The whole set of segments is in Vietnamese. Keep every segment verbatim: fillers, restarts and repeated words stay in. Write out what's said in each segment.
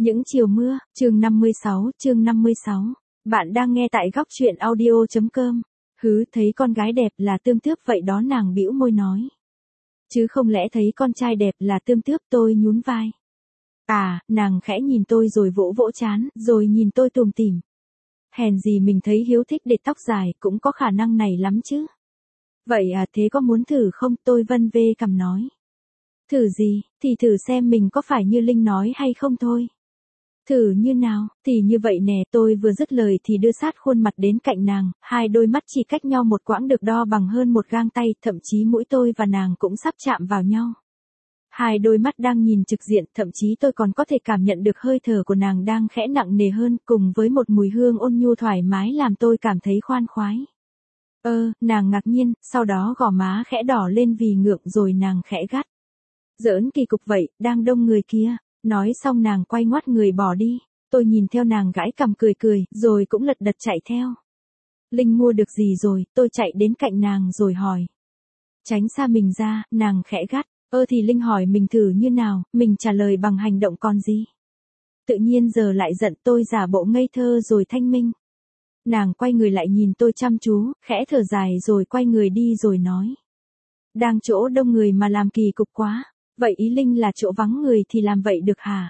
Những chiều mưa, chương năm mươi sáu, chương năm mươi sáu. Bạn đang nghe tại góc truyện audio.com. Hứ, thấy con gái đẹp là tươm tướp vậy đó, nàng bĩu môi nói. Chứ không lẽ thấy con trai đẹp là tươm tướp, tôi nhún vai. À, nàng khẽ nhìn tôi rồi vỗ vỗ trán, rồi nhìn tôi tủm tỉm. Hèn gì mình thấy Hiếu thích để tóc dài, cũng có khả năng này lắm chứ. Vậy à, thế có muốn thử không? Tôi vân vê cằm nói. Thử gì, thì thử xem mình có phải như Linh nói hay không thôi. Thử như nào, thì như vậy nè. Tôi vừa dứt lời thì đưa sát khuôn mặt đến cạnh nàng, hai đôi mắt chỉ cách nhau một quãng được đo bằng hơn một gang tay, thậm chí mũi tôi và nàng cũng sắp chạm vào nhau. Hai đôi mắt đang nhìn trực diện, thậm chí tôi còn có thể cảm nhận được hơi thở của nàng đang khẽ nặng nề hơn, cùng với một mùi hương ôn nhu thoải mái làm tôi cảm thấy khoan khoái. Ơ, nàng ngạc nhiên, sau đó gò má khẽ đỏ lên vì ngượng, rồi nàng khẽ gắt. Giỡn kỳ cục vậy, đang đông người kia. Nói xong nàng quay ngoắt người bỏ đi. Tôi nhìn theo nàng gãi cằm cười cười, rồi cũng lật đật chạy theo. Linh mua được gì rồi? Tôi chạy đến cạnh nàng rồi hỏi. Tránh xa mình ra, nàng khẽ gắt. Ơ thì Linh hỏi mình thử như nào, mình trả lời bằng hành động còn gì. Tự nhiên giờ lại giận, tôi giả bộ ngây thơ rồi thanh minh. Nàng quay người lại nhìn tôi chăm chú, khẽ thở dài rồi quay người đi rồi nói. Đang chỗ đông người mà làm kỳ cục quá. Vậy ý Linh là chỗ vắng người thì làm vậy được hả?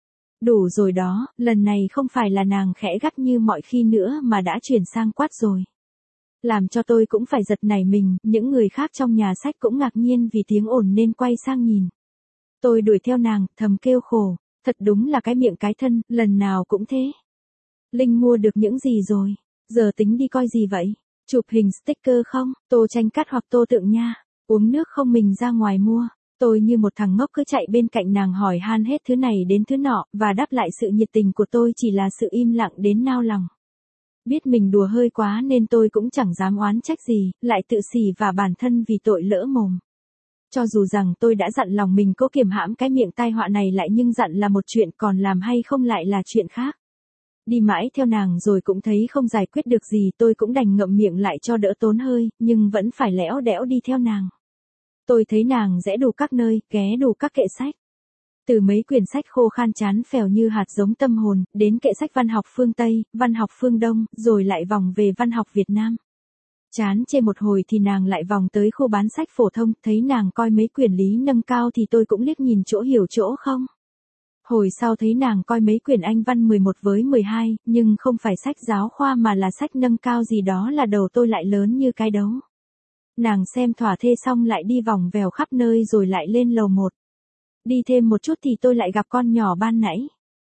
Đủ rồi đó, lần này không phải là nàng khẽ gắt như mọi khi nữa mà đã chuyển sang quát rồi. Làm cho tôi cũng phải giật nảy mình, những người khác trong nhà sách cũng ngạc nhiên vì tiếng ồn nên quay sang nhìn. Tôi đuổi theo nàng, thầm kêu khổ, thật đúng là cái miệng cái thân, lần nào cũng thế. Linh mua được những gì rồi? Giờ tính đi coi gì vậy? Chụp hình sticker không? Tô tranh cắt hoặc tô tượng nha? Uống nước không, mình ra ngoài mua? Tôi như một thằng ngốc cứ chạy bên cạnh nàng hỏi han hết thứ này đến thứ nọ, và đáp lại sự nhiệt tình của tôi chỉ là sự im lặng đến nao lòng. Biết mình đùa hơi quá nên tôi cũng chẳng dám oán trách gì, lại tự xỉ vả bản thân vì tội lỡ mồm. Cho dù rằng tôi đã dặn lòng mình cố kiềm hãm cái miệng tai họa này lại, nhưng dặn là một chuyện, còn làm hay không lại là chuyện khác. Đi mãi theo nàng rồi cũng thấy không giải quyết được gì, tôi cũng đành ngậm miệng lại cho đỡ tốn hơi, nhưng vẫn phải lẽo đẽo đi theo nàng. Tôi thấy nàng rẽ đủ các nơi, ghé đủ các kệ sách. Từ mấy quyển sách khô khan chán phèo như hạt giống tâm hồn, đến kệ sách văn học phương Tây, văn học phương Đông, rồi lại vòng về văn học Việt Nam. Chán chê một hồi thì nàng lại vòng tới khu bán sách phổ thông, thấy nàng coi mấy quyển lý nâng cao thì tôi cũng liếc nhìn chỗ hiểu chỗ không. Hồi sau thấy nàng coi mấy quyển Anh văn mười một với mười hai, nhưng không phải sách giáo khoa mà là sách nâng cao gì đó, là đầu tôi lại lớn như cái đấu. Nàng xem thỏa thê xong lại đi vòng vèo khắp nơi rồi lại lên lầu một. Đi thêm một chút thì tôi lại gặp con nhỏ ban nãy.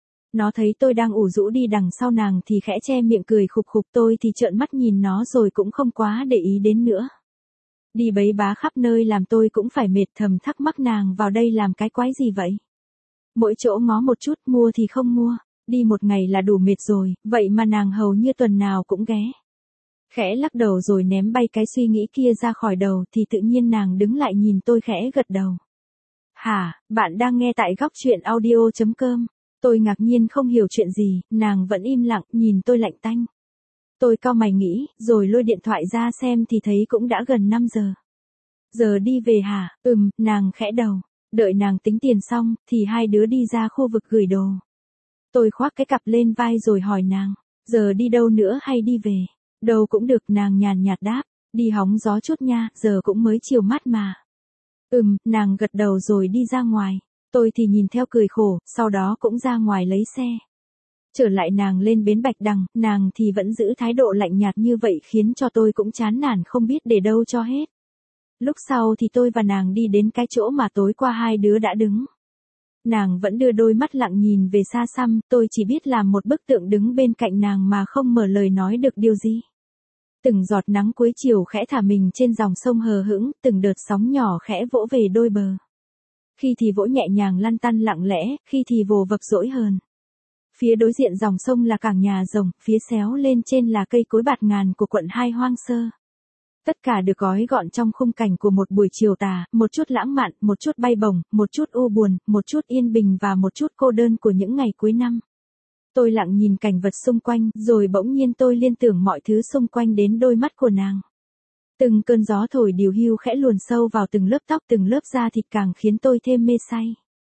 Nó thấy tôi đang ủ rũ đi đằng sau nàng thì khẽ che miệng cười khục khục, tôi thì trợn mắt nhìn nó rồi cũng không quá để ý đến nữa. Đi bấy bá khắp nơi làm tôi cũng phải mệt, thầm thắc mắc nàng vào đây làm cái quái gì vậy. Mỗi chỗ ngó một chút, mua thì không mua, đi một ngày là đủ mệt rồi, vậy mà nàng hầu như tuần nào cũng ghé. Khẽ lắc đầu rồi ném bay cái suy nghĩ kia ra khỏi đầu thì tự nhiên nàng đứng lại nhìn tôi khẽ gật đầu. Hả, bạn đang nghe tại góc truyện audio.com. Tôi ngạc nhiên không hiểu chuyện gì, nàng vẫn im lặng, nhìn tôi lạnh tanh. Tôi cau mày nghĩ, rồi lôi điện thoại ra xem thì thấy cũng đã gần năm giờ. Giờ đi về hả? Ừm, nàng khẽ đầu. Đợi nàng tính tiền xong, thì hai đứa đi ra khu vực gửi đồ. Tôi khoác cái cặp lên vai rồi hỏi nàng, giờ đi đâu nữa hay đi về? Đâu cũng được, nàng nhàn nhạt đáp, đi hóng gió chút nha, giờ cũng mới chiều mát mà. Ừm, nàng gật đầu rồi đi ra ngoài. Tôi thì nhìn theo cười khổ, sau đó cũng ra ngoài lấy xe. Trở lại nàng lên bến Bạch Đằng, nàng thì vẫn giữ thái độ lạnh nhạt như vậy khiến cho tôi cũng chán nản không biết để đâu cho hết. Lúc sau thì tôi và nàng đi đến cái chỗ mà tối qua hai đứa đã đứng. Nàng vẫn đưa đôi mắt lặng nhìn về xa xăm, tôi chỉ biết làm một bức tượng đứng bên cạnh nàng mà không mở lời nói được điều gì. Từng giọt nắng cuối chiều khẽ thả mình trên dòng sông hờ hững, từng đợt sóng nhỏ khẽ vỗ về đôi bờ. Khi thì vỗ nhẹ nhàng lăn tăn lặng lẽ, khi thì vồ vập dỗi hờn. Phía đối diện dòng sông là cảng nhà rồng, phía xéo lên trên là cây cối bạt ngàn của quận hai hoang sơ. Tất cả được gói gọn trong khung cảnh của một buổi chiều tà, một chút lãng mạn, một chút bay bổng, một chút u buồn, một chút yên bình và một chút cô đơn của những ngày cuối năm. Tôi lặng nhìn cảnh vật xung quanh, rồi bỗng nhiên tôi liên tưởng mọi thứ xung quanh đến đôi mắt của nàng. Từng cơn gió thổi điều hưu khẽ luồn sâu vào từng lớp tóc, từng lớp da thịt càng khiến tôi thêm mê say.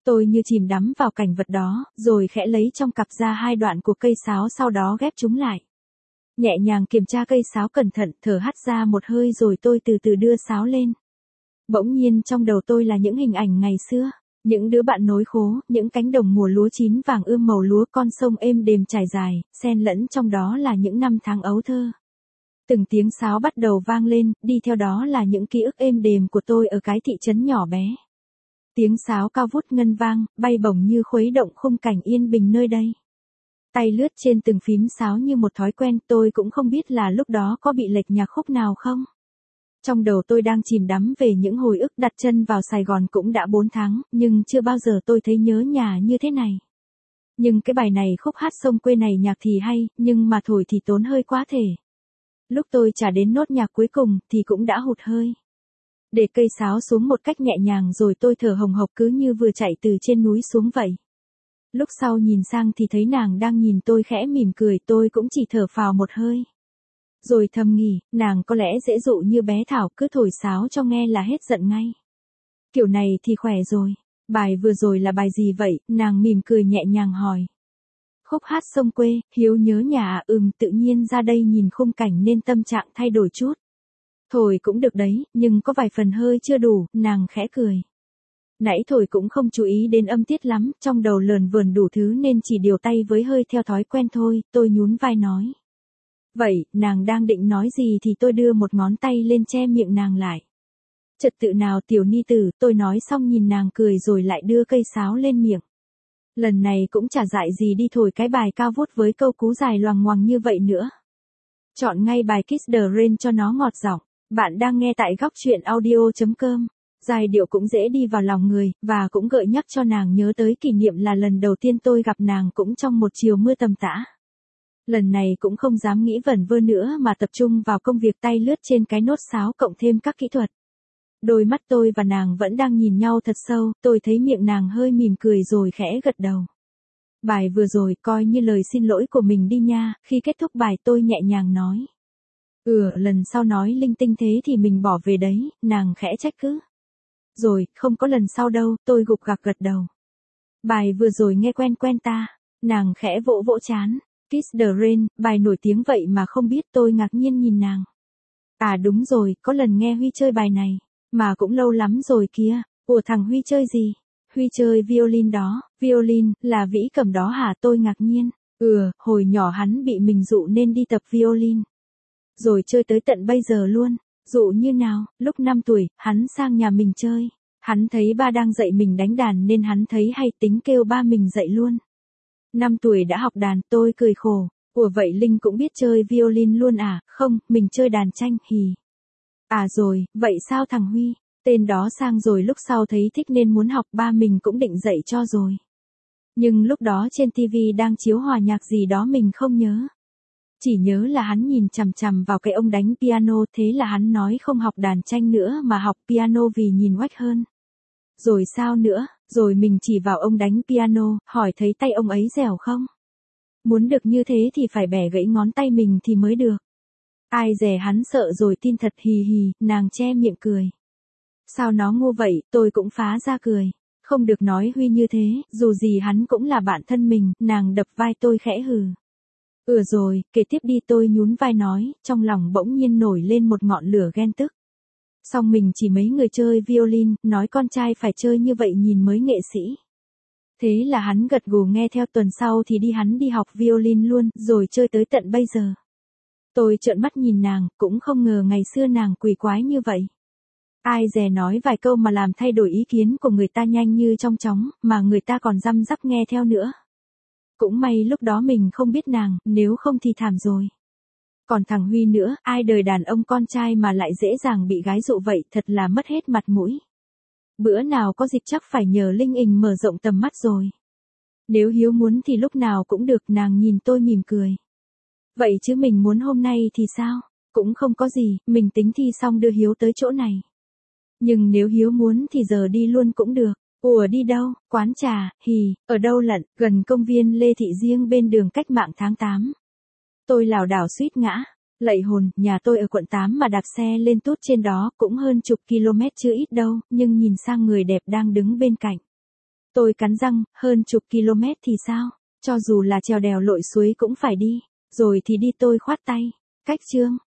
Tôi như chìm đắm vào cảnh vật đó, rồi khẽ lấy trong cặp ra hai đoạn của cây sáo sau đó ghép chúng lại. Nhẹ nhàng kiểm tra cây sáo cẩn thận, thở hắt ra một hơi rồi tôi từ từ đưa sáo lên. Bỗng nhiên trong đầu tôi là những hình ảnh ngày xưa, những đứa bạn nối khố, những cánh đồng mùa lúa chín vàng ươm màu lúa, con sông êm đềm trải dài, xen lẫn trong đó là những năm tháng ấu thơ. Từng tiếng sáo bắt đầu vang lên, đi theo đó là những ký ức êm đềm của tôi ở cái thị trấn nhỏ bé. Tiếng sáo cao vút ngân vang, bay bổng như khuấy động khung cảnh yên bình nơi đây. Tay lướt trên từng phím sáo như một thói quen, tôi cũng không biết là lúc đó có bị lệch nhạc khúc nào không. Trong đầu tôi đang chìm đắm về những hồi ức. Đặt chân vào Sài Gòn cũng đã bốn tháng, nhưng chưa bao giờ tôi thấy nhớ nhà như thế này. Nhưng cái bài này khúc hát sông quê này nhạc thì hay, nhưng mà thổi thì tốn hơi quá thể. Lúc tôi trả đến nốt nhạc cuối cùng thì cũng đã hụt hơi. Để cây sáo xuống một cách nhẹ nhàng rồi tôi thở hồng hộc cứ như vừa chạy từ trên núi xuống vậy. Lúc sau nhìn sang thì thấy nàng đang nhìn tôi khẽ mỉm cười, tôi cũng chỉ thở phào một hơi. Rồi thầm nghĩ, nàng có lẽ dễ dụ như bé Thảo, cứ thổi sáo cho nghe là hết giận ngay. Kiểu này thì khỏe rồi. Bài vừa rồi là bài gì vậy? Nàng mỉm cười nhẹ nhàng hỏi. Khúc hát sông quê, Hiếu nhớ nhà à? Ừm, tự nhiên ra đây nhìn khung cảnh nên tâm trạng thay đổi chút. Thổi cũng được đấy, nhưng có vài phần hơi chưa đủ, nàng khẽ cười. Nãy thổi cũng không chú ý đến âm tiết lắm, trong đầu lờn vờn đủ thứ nên chỉ điều tay với hơi theo thói quen thôi, tôi nhún vai nói. Vậy, nàng đang định nói gì thì tôi đưa một ngón tay lên che miệng nàng lại. Trật tự nào tiểu ni tử, tôi nói xong nhìn nàng cười rồi lại đưa cây sáo lên miệng. Lần này cũng chả dại gì đi thổi cái bài cao vút với câu cú dài loằng ngoằng như vậy nữa. Chọn ngay bài Kiss the Rain cho nó ngọt giọng. Bạn đang nghe tại góc truyện audio chấm com. Giai điệu cũng dễ đi vào lòng người, và cũng gợi nhắc cho nàng nhớ tới kỷ niệm là lần đầu tiên tôi gặp nàng cũng trong một chiều mưa tầm tã. Lần này cũng không dám nghĩ vẩn vơ nữa mà tập trung vào công việc, tay lướt trên cái nốt sáo cộng thêm các kỹ thuật. Đôi mắt tôi và nàng vẫn đang nhìn nhau thật sâu, tôi thấy miệng nàng hơi mỉm cười rồi khẽ gật đầu. Bài vừa rồi coi như lời xin lỗi của mình đi nha, khi kết thúc bài tôi nhẹ nhàng nói. Ừ, lần sau nói linh tinh thế thì mình bỏ về đấy, nàng khẽ trách cứ. Rồi, không có lần sau đâu, tôi gục gặc gật đầu. Bài vừa rồi nghe quen quen ta, nàng khẽ vỗ vỗ chán. Kiss the Rain, bài nổi tiếng vậy mà không biết, tôi ngạc nhiên nhìn nàng. À đúng rồi, có lần nghe Huy chơi bài này, mà cũng lâu lắm rồi kia. Ủa thằng Huy chơi gì? Huy chơi violin đó. Violin, là vĩ cầm đó hả? Tôi ngạc nhiên. Ừ, hồi nhỏ hắn bị mình dụ nên đi tập violin. Rồi chơi tới tận bây giờ luôn. Dụ như nào? Lúc năm tuổi, hắn sang nhà mình chơi. Hắn thấy ba đang dạy mình đánh đàn nên hắn thấy hay tính kêu ba mình dạy luôn. Năm tuổi đã học đàn, tôi cười khổ. Ủa vậy Linh cũng biết chơi violin luôn à? Không, mình chơi đàn tranh, hì. À rồi, vậy sao thằng Huy? Tên đó sang rồi lúc sau thấy thích nên muốn học, ba mình cũng định dạy cho rồi. Nhưng lúc đó trên tivi đang chiếu hòa nhạc gì đó mình không nhớ. Chỉ nhớ là hắn nhìn chằm chằm vào cái ông đánh piano, thế là hắn nói không học đàn tranh nữa mà học piano vì nhìn oách hơn. Rồi sao nữa? Rồi mình chỉ vào ông đánh piano, hỏi thấy tay ông ấy dẻo không? Muốn được như thế thì phải bẻ gãy ngón tay mình thì mới được. Ai dè hắn sợ rồi tin thật, hì hì, nàng che miệng cười. Sao nó ngu vậy, tôi cũng phá ra cười. Không được nói Huy như thế, dù gì hắn cũng là bạn thân mình, nàng đập vai tôi khẽ hừ. Ừ rồi, kể tiếp đi, tôi nhún vai nói, trong lòng bỗng nhiên nổi lên một ngọn lửa ghen tức. Xong mình chỉ mấy người chơi violin, nói con trai phải chơi như vậy nhìn mới nghệ sĩ. Thế là hắn gật gù nghe theo, tuần sau thì đi hắn đi học violin luôn, rồi chơi tới tận bây giờ. Tôi trợn mắt nhìn nàng, cũng không ngờ ngày xưa nàng quỷ quái như vậy. Ai dè nói vài câu mà làm thay đổi ý kiến của người ta nhanh như trong chóng, mà người ta còn răm rắp nghe theo nữa. Cũng may lúc đó mình không biết nàng, nếu không thì thảm rồi. Còn thằng Huy nữa, ai đời đàn ông con trai mà lại dễ dàng bị gái dụ vậy, thật là mất hết mặt mũi. Bữa nào có dịp chắc phải nhờ Linh Ình mở rộng tầm mắt rồi. Nếu Hiếu muốn thì lúc nào cũng được, nàng nhìn tôi mỉm cười. Vậy chứ mình muốn hôm nay thì sao? Cũng không có gì, mình tính thi xong đưa Hiếu tới chỗ này. Nhưng nếu Hiếu muốn thì giờ đi luôn cũng được. Ủa đi đâu? Quán trà, hì, ở đâu lận? Gần công viên Lê Thị Riêng bên đường Cách Mạng tháng tám. Tôi lảo đảo suýt ngã. Lạy hồn, nhà tôi ở quận tám mà đạp xe lên tút trên đó cũng hơn chục km chứ ít đâu, nhưng nhìn sang người đẹp đang đứng bên cạnh. Tôi cắn răng, hơn chục km thì sao? Cho dù là trèo đèo lội suối cũng phải đi. Rồi thì đi tôi khoát tay. Cách Trương.